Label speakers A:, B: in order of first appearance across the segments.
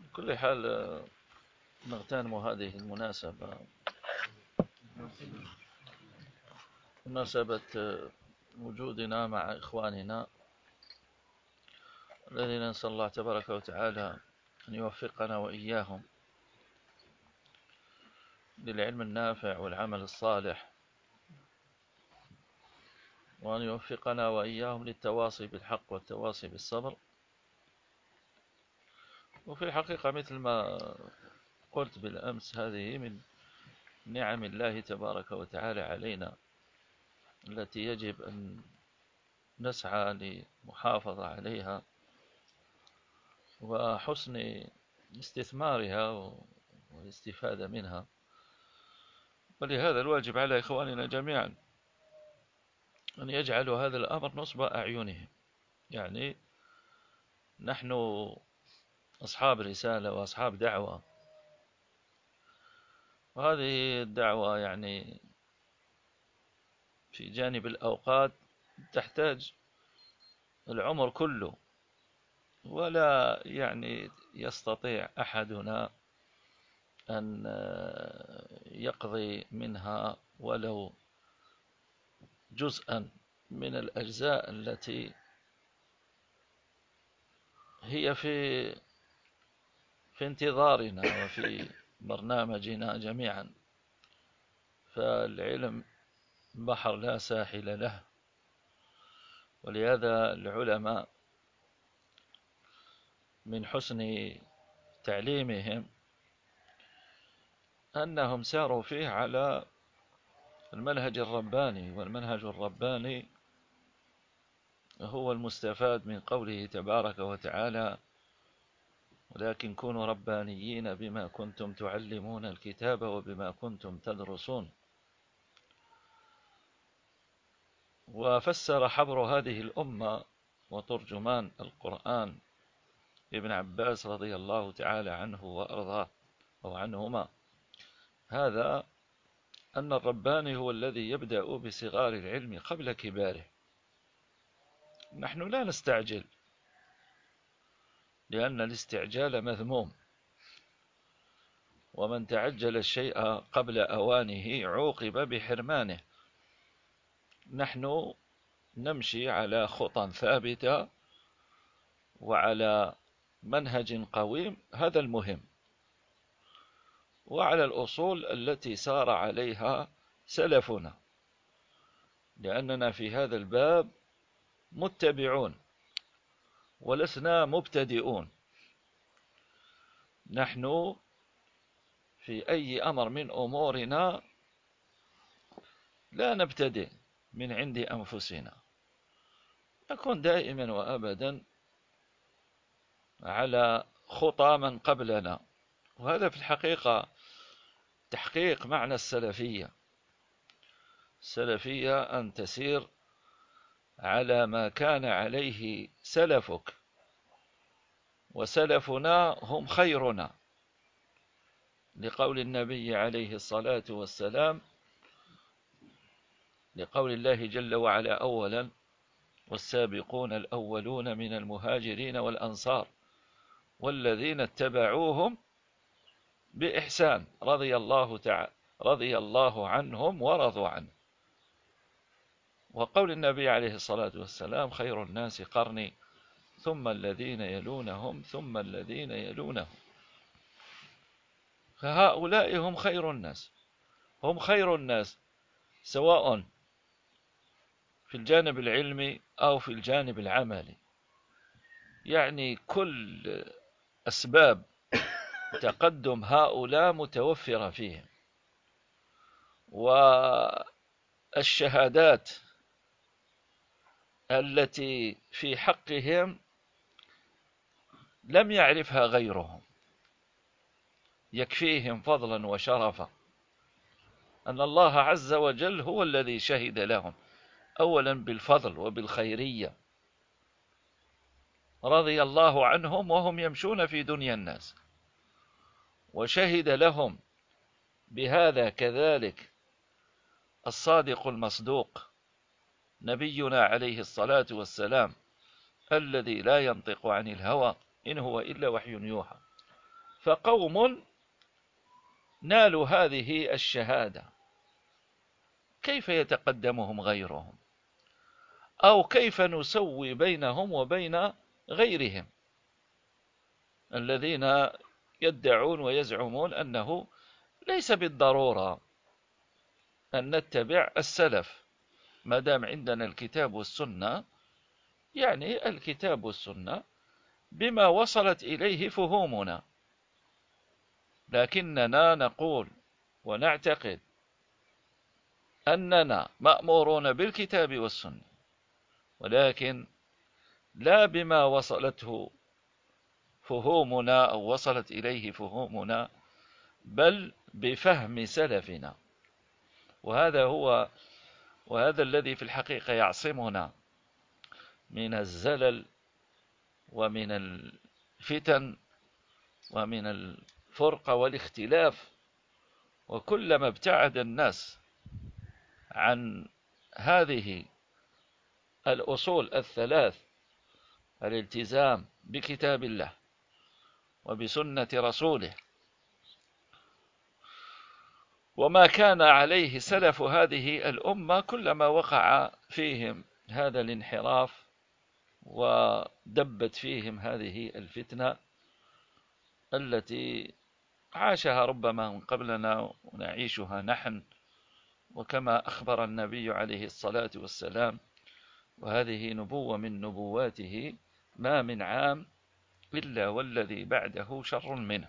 A: كل حال نغتنم هذه المناسبة، مناسبة وجودنا مع إخواننا الذين نسأل الله تبارك وتعالى أن يوفقنا وإياهم للعلم النافع والعمل الصالح، وأن يوفقنا وإياهم للتواصي بالحق والتواصي بالصبر. وفي الحقيقة مثل ما قلت بالأمس، هذه من نعم الله تبارك وتعالى علينا التي يجب أن نسعى لمحافظة عليها وحسن استثمارها والاستفادة منها. ولهذا الواجب على إخواننا جميعا أن يجعلوا هذا الأمر نصب أعينهم. يعني نحن أصحاب رسالة وأصحاب دعوة، وهذه الدعوة يعني في جانب الأوقات تحتاج العمر كله، ولا يعني يستطيع أحدنا أن يقضي منها ولو جزءا من الأجزاء التي هي في انتظارنا وفي برنامجنا جميعا. فالعلم بحر لا ساحل له، ولهذا العلماء من حسن تعليمهم أنهم ساروا فيه على المنهج الرباني، والمنهج الرباني هو المستفاد من قوله تبارك وتعالى: ولكن كونوا ربانيين بما كنتم تعلمون الكتاب وبما كنتم تدرسون. وفسر حبر هذه الأمة وترجمان القرآن ابن عباس رضي الله تعالى عنه وأرضاه أو عنهما هذا أن الرباني هو الذي يبدأ بصغار العلم قبل كباره. نحن لا نستعجل، لأن الاستعجال مذموم، ومن تعجل الشيء قبل أوانه عوقب بحرمانه. نحن نمشي على خطى ثابتة وعلى منهج قويم، هذا المهم، وعلى الأصول التي سار عليها سلفنا، لأننا في هذا الباب متبعون ولسنا مبتدئون. نحن في أي أمر من أمورنا لا نبتدئ من عند أنفسنا، نكون دائما وأبدا على خطى من قبلنا. وهذا في الحقيقة تحقيق معنى السلفية. السلفية أن تسير على ما كان عليه سلفك، وسلفنا هم خيرنا، لقول النبي عليه الصلاة والسلام، لقول الله جل وعلا أولا: والسابقون الأولون من المهاجرين والأنصار والذين اتبعوهم بإحسان رضي الله عنهم ورضوا عنه. وقول النبي عليه الصلاة والسلام: خير الناس قرني ثم الذين يلونهم ثم الذين يلونهم. فهؤلاء هم خير الناس، هم خير الناس سواء في الجانب العلمي أو في الجانب العملي. يعني كل أسباب تقدم هؤلاء متوفرة فيهم، والشهادات التي في حقهم لم يعرفها غيرهم يكفيهم فضلا وشرفا أن الله عز وجل هو الذي شهد لهم أولا بالفضل وبالخيرية، رضي الله عنهم وهم يمشون في دنيا الناس. وشهد لهم بهذا كذلك الصادق المصدوق نبينا عليه الصلاة والسلام، الذي لا ينطق عن الهوى إن هو إلا وحي يوحى. فقوم نالوا هذه الشهادة كيف يتقدمهم غيرهم، أو كيف نسوي بينهم وبين غيرهم الذين يدعون ويزعمون أنه ليس بالضرورة أن نتبع السلف ما دام عندنا الكتاب والسنة، يعني الكتاب والسنة بما وصلت إليه فهومنا، لكننا نقول ونعتقد أننا مأمورون بالكتاب والسنة، ولكن لا بما وصلته فهومنا أو وصلت إليه فهومنا، بل بفهم سلفنا. وهذا الذي في الحقيقة يعصمنا من الزلل ومن الفتن ومن الفرقة والاختلاف. وكلما ابتعد الناس عن هذه الأصول الثلاث، الالتزام بكتاب الله وبسنة رسوله وما كان عليه سلف هذه الأمة، كلما وقع فيهم هذا الانحراف ودبت فيهم هذه الفتنة التي عاشها ربما من قبلنا ونعيشها نحن. وكما أخبر النبي عليه الصلاة والسلام، وهذه نبوة من نبواته: ما من عام إلا والذي بعده شر منه.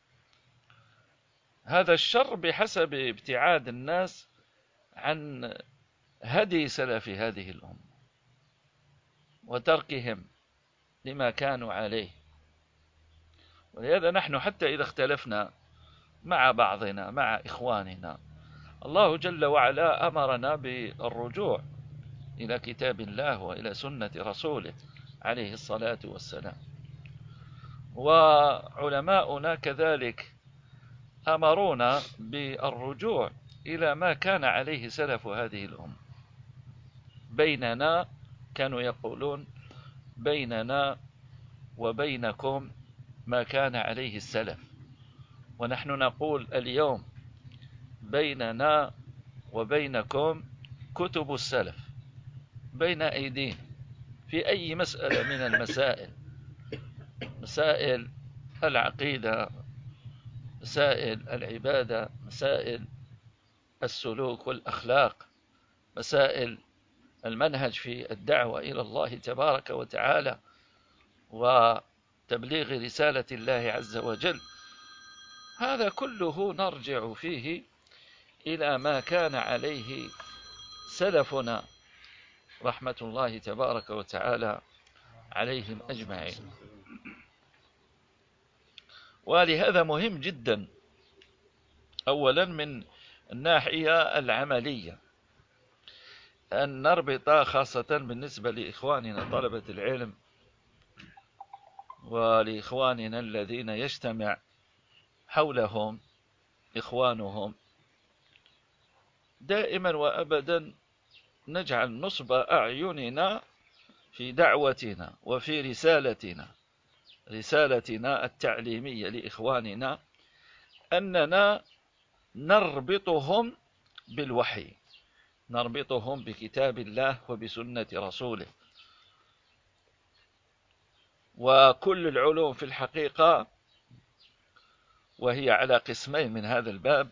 A: هذا الشر بحسب ابتعاد الناس عن هدي سلف هذه الأمة وتركهم لما كانوا عليه. ولهذا نحن حتى إذا اختلفنا مع بعضنا مع إخواننا، الله جل وعلا أمرنا بالرجوع إلى كتاب الله وإلى سنة رسوله عليه الصلاة والسلام. وعلماؤنا كذلك أمرونا بالرجوع إلى ما كان عليه سلف هذه الأمة. بيننا، كانوا يقولون: بيننا وبينكم ما كان عليه السلف. ونحن نقول اليوم: بيننا وبينكم كتب السلف بين أيدينا في أي مسألة من المسائل، مسائل العقيدة، مسائل العبادة، مسائل السلوك والأخلاق، مسائل المنهج في الدعوة إلى الله تبارك وتعالى وتبليغ رسالة الله عز وجل. هذا كله نرجع فيه إلى ما كان عليه سلفنا رحمة الله تبارك وتعالى عليهم أجمعين. ولهذا مهم جدا أولا من الناحية العملية أن نربط، خاصة بالنسبة لإخواننا طلبة العلم ولإخواننا الذين يجتمع حولهم إخوانهم، دائما وأبدا نجعل نصب أعيننا في دعوتنا وفي رسالتنا التعليمية لإخواننا، أننا نربطهم بالوحي، نربطهم بكتاب الله وبسنة رسوله. وكل العلوم في الحقيقة وهي على قسمين من هذا الباب: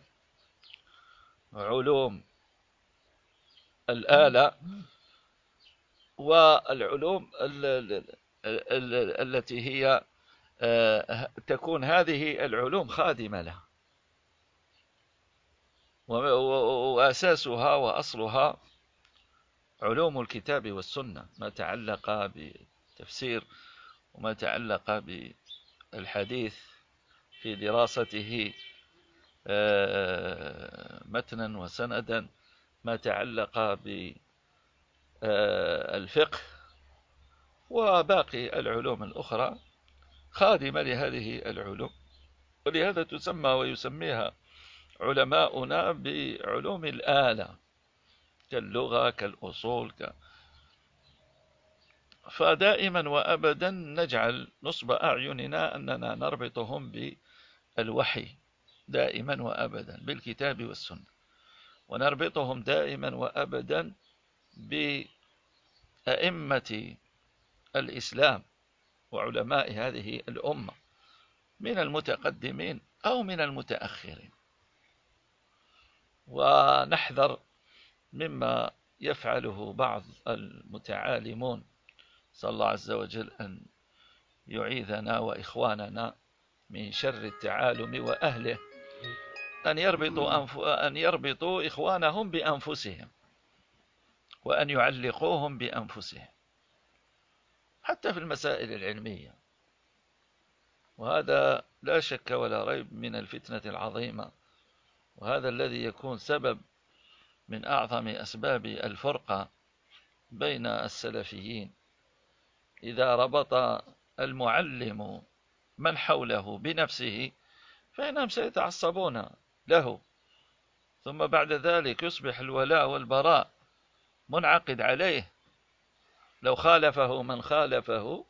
A: علوم الآلة والعلوم التي هي تكون هذه العلوم خادمة لها، وأساسها وأصلها علوم الكتاب والسنة، ما تعلق بالتفسير وما تعلق بالحديث في دراسته متنا وسندا، ما تعلق بالفقه وباقي العلوم الأخرى خادمة لهذه العلوم. ولهذا تسمى ويسميها علماؤنا بعلوم الآلة، كاللغة كالأصول فدائما وأبدا نجعل نصب أعيننا أننا نربطهم الوحي دائما وأبدا بالكتاب والسنة، ونربطهم دائما وأبدا بأئمة الإسلام وعلماء هذه الأمة من المتقدمين أو من المتأخرين، ونحذر مما يفعله بعض المتعالمون. صلى الله عز وجل أن يعيذنا وإخواننا من شر التعالم وأهله، أن يربطوا إخوانهم بأنفسهم، وأن يعلقوهم بأنفسهم حتى في المسائل العلمية. وهذا لا شك ولا ريب من الفتنة العظيمة، وهذا الذي يكون سبب من أعظم أسباب الفرقة بين السلفيين. إذا ربط المعلم من حوله بنفسه فإنهم سيتعصبون له، ثم بعد ذلك يصبح الولاء والبراء منعقد عليه. لو خالفه من خالفه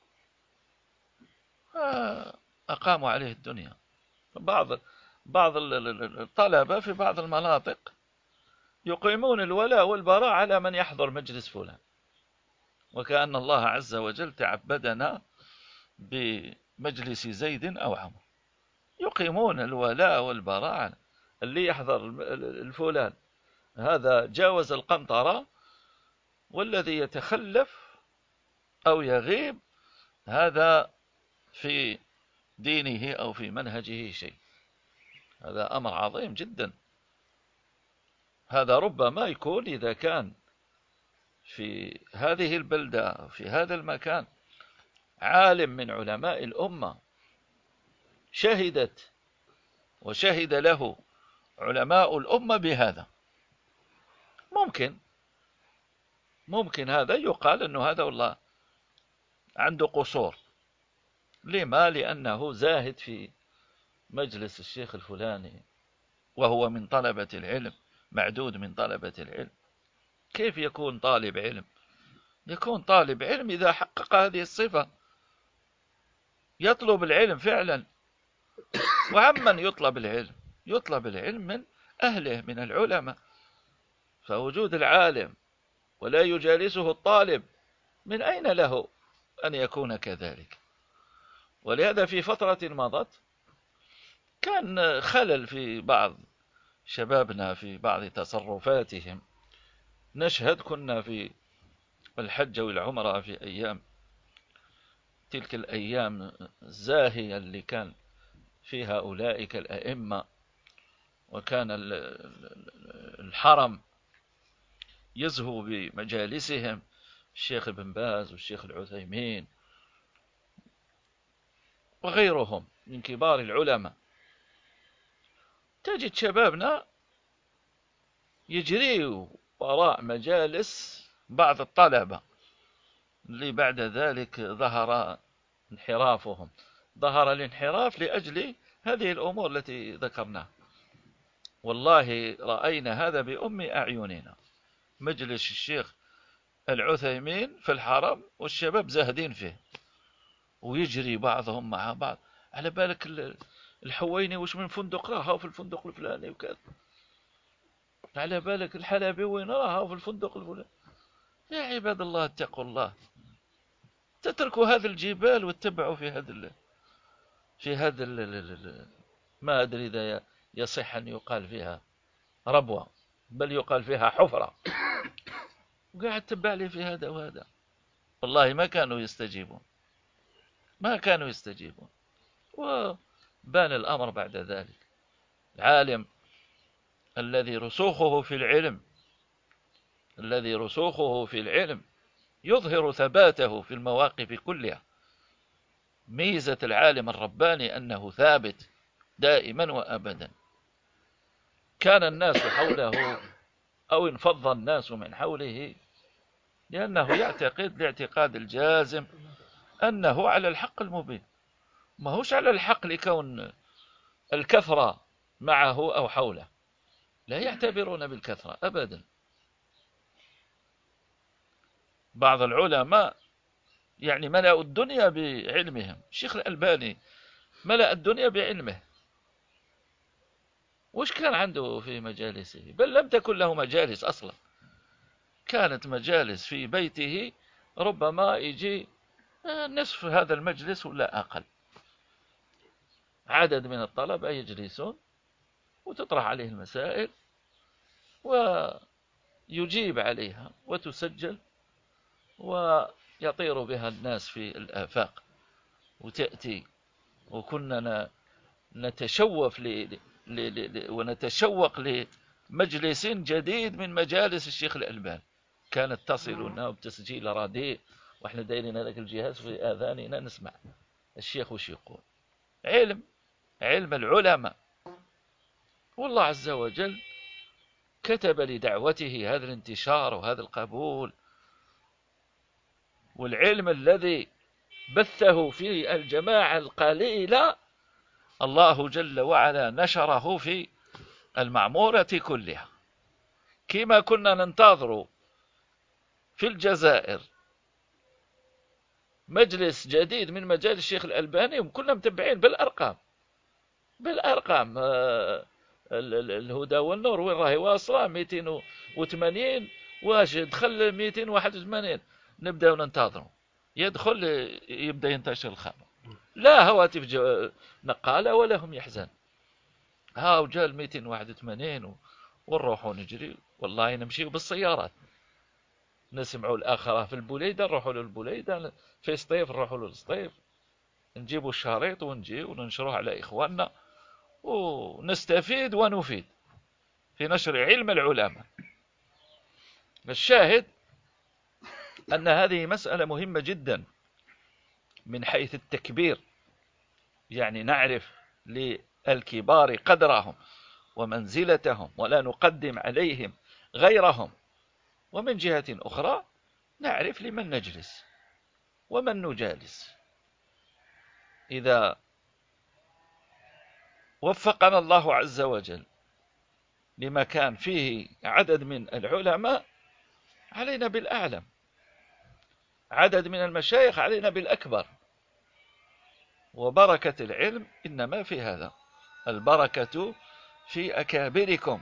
A: أقاموا عليه الدنيا. بعض الطلبة في بعض المناطق يقيمون الولاء والبراء على من يحضر مجلس فلان، وكأن الله عز وجل تعبدنا بمجلس زيد أو عمرو. يقيمون الولاء والبراء، اللي يحضر الفلان هذا جاوز القنطرة، والذي يتخلف أو يغيب هذا في دينه أو في منهجه شيء. هذا أمر عظيم جدا. هذا ربما يكون إذا كان في هذه البلدة في هذا المكان عالم من علماء الأمة شهدت وشهد له علماء الأمة بهذا، ممكن هذا يقال أنه هذا والله عنده قصور. لما؟ لأنه زاهد في مجلس الشيخ الفلاني وهو من طلبة العلم، معدود من طلبة العلم. كيف يكون طالب علم؟ يكون طالب علم إذا حقق هذه الصفة، يطلب العلم فعلا. وعمن يطلب العلم؟ يطلب العلم من أهله، من العلماء. فوجود العالم ولا يجالسه الطالب، من أين له أن يكون كذلك؟ ولهذا في فترة مضت كان خلل في بعض شبابنا في بعض تصرفاتهم. نشهد كنا في الحج والعمرة في أيام، تلك الأيام الزاهية اللي كان فيها أولئك الأئمة، وكان الحرم يزهو بمجالسهم، الشيخ ابن باز والشيخ العثيمين وغيرهم من كبار العلماء. تجد شبابنا يجري وراء مجالس بعض الطلبة اللي بعد ذلك ظهر انحرافهم. ظهر الانحراف لأجل هذه الأمور التي ذكرناها. والله رأينا هذا بأم أعيننا، مجلس الشيخ العثيمين في الحرم والشباب زاهدين فيه، ويجري بعضهم مع بعض. على بالك الحويني وش من فندق راها في الفندق الفلاني وكذا، على بالك الحلبي وين راها في الفندق الفلاني. يا عباد الله اتقوا الله، تتركوا هذه الجبال واتبعوا في هذا ما أدري إذا يصح أن يقال فيها ربوة، بل يقال فيها حفرة، وقاعد تبع لي في هذا وهذا. والله ما كانوا يستجيبون. وبان الأمر بعد ذلك. العالم الذي رسوخه في العلم يظهر ثباته في المواقف كلها. ميزة العالم الرباني أنه ثابت دائما وأبدا. كان الناس حوله أو انفض الناس من حوله لأنه يعتقد الاعتقاد الجازم أنه على الحق المبين، ما هوش على الحق لكون الكثرة معه أو حوله. لا يعتبرون بالكثرة أبدا. بعض العلماء ملأوا الدنيا بعلمهم. الشيخ الألباني ملأ الدنيا بعلمه، وش كان عنده في مجالسه؟ بل لم تكن له مجالس أصلا، كانت مجالس في بيته ربما يجي نصف هذا المجلس ولا أقل، عدد من الطلبة يجلسون وتطرح عليه المسائل ويجيب عليها وتسجل ويطير بها الناس في الآفاق وتأتي. وكنا نتشوف ونتشوق لمجلس جديد من مجالس الشيخ الألباني. كانت تصلنا بتسجيل رديء واحنا دايرين هذاك الجهاز في آذاننا نسمع الشيخ وش يقول. علم العلماء. والله عز وجل كتب لدعوته هذا الانتشار وهذا القبول، والعلم الذي بثه في الجماعة القليلة الله جل وعلا نشره في المعمورة كلها. كما كنا ننتظر في الجزائر مجلس جديد من مجال الشيخ الألباني، وكنا متبعين بالأرقام الهدى والنور وين راهي واصلة 280، واش دخل 281 نبدأ ننتظر يدخل يبدأ ينتشر الخبر. لا هواتف نقالة ولا هم يحزن. ها وجاء 281 ونروحوا نجري، والله نمشي بالسيارات، نسمعوا الآخرة في البوليدة نروحوا للبوليدة، في سطيف نروحوا للسطيف، نجيبوا الشريط ونجي وننشروه على إخواننا ونستفيد ونفيد في نشر علم العلماء. الشاهد أن هذه مسألة مهمة جدا من حيث التكبير، يعني نعرف للكبار قدرهم ومنزلتهم ولا نقدم عليهم غيرهم، ومن جهة أخرى نعرف لمن نجلس ومن نجالس. إذا وفقنا الله عز وجل لمكان فيه عدد من العلماء علينا بالأعلم، عدد من المشايخ علينا بالأكبر. وبركة العلم إنما في هذا، البركة في أكابركم.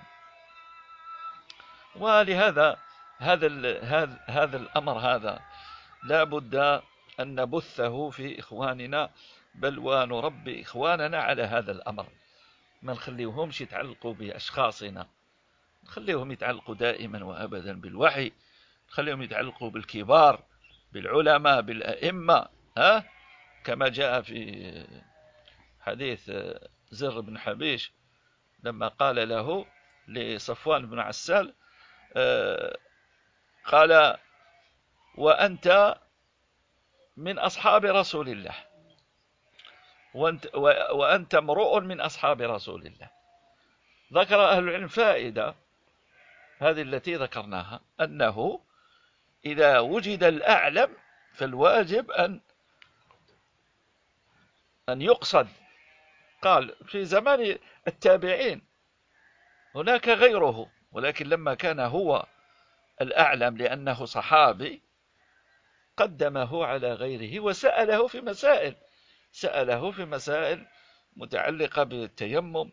A: ولهذا هذا الأمر هذا لا بد أن نبثه في إخواننا، بل ونربي إخواننا على هذا الأمر، ما نخليهمش يتعلقوا بأشخاصنا، نخليهم يتعلقوا دائما وأبدا بالوحي، نخليهم يتعلقوا بالكبار، بالعلماء، بالأئمة. كما جاء في حديث زر بن حبيش لما قال له لصفوان بن عسال قال: وأنت من أصحاب رسول الله، وأنت امرؤ من أصحاب رسول الله. ذكر أهل العلم فائدة هذه التي ذكرناها، أنه إذا وجد الأعلم فالواجب أن يقصد. قال في زمان التابعين هناك غيره، ولكن لما كان هو الأعلم لأنه صحابي قدمه على غيره وسأله في مسائل متعلقة بالتيمم.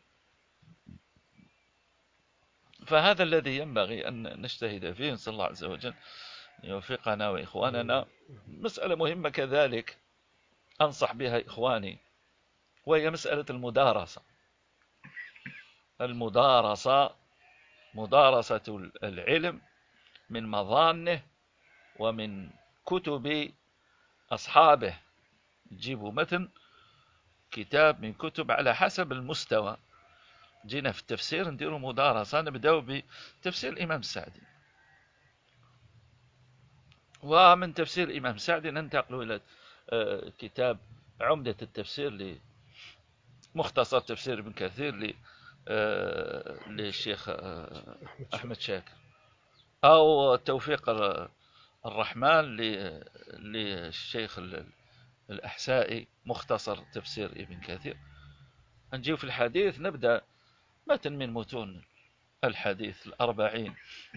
A: فهذا الذي ينبغي أن نجتهد فيه، نسأل الله عز وجل يوفقنا وإخواننا. مسألة مهمة كذلك أنصح بها إخواني، وهي مسألة مدارسة العلم من مظانه ومن كتب أصحابه. تجيبوا متن كتاب من كتب على حسب المستوى. جينا في التفسير نديروا مدارسة، نبدأ بتفسير الإمام السعدي، ومن تفسير الإمام السعدي ننتقل إلى كتاب عمدة التفسير مختصر تفسير ابن كثير للشيخ أحمد شاكر، أو توفيق الرحمن للشيخ الأحسائي مختصر تفسير ابن كثير. نجيب في الحديث نبدأ متن من متون الحديث 40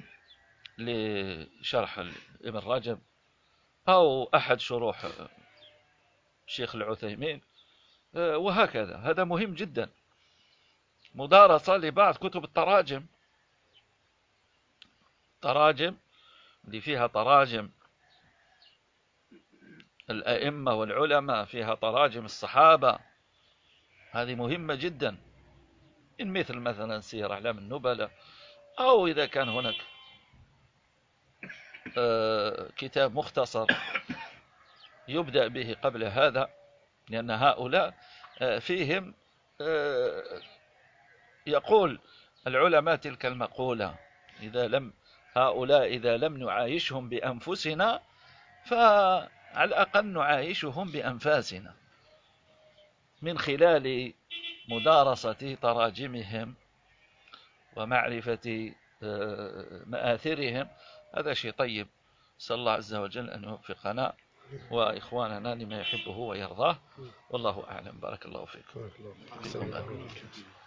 A: لشرح ابن رجب، أو أحد شروح الشيخ العثيمين، وهكذا. هذا مهم جدا مدارسة لبعض كتب التراجم، تراجم اللي فيها تراجم الأئمة والعلماء، فيها تراجم الصحابة، هذه مهمة جدا، إن مثلا سير أعلام النبلاء، أو إذا كان هناك كتاب مختصر يبدأ به قبل هذا، لأن هؤلاء فيهم يقول العلماء تلك المقولة: هؤلاء إذا لم نعايشهم بأنفسنا فعلى الأقل نعايشهم بأنفاسنا، من خلال مدارسة تراجمهم ومعرفة مآثرهم. هذا شيء طيب، نسأل الله عز وجل أن يوفقنا وإخواننا لما يحبه ويرضاه، والله أعلم. بارك الله فيكم.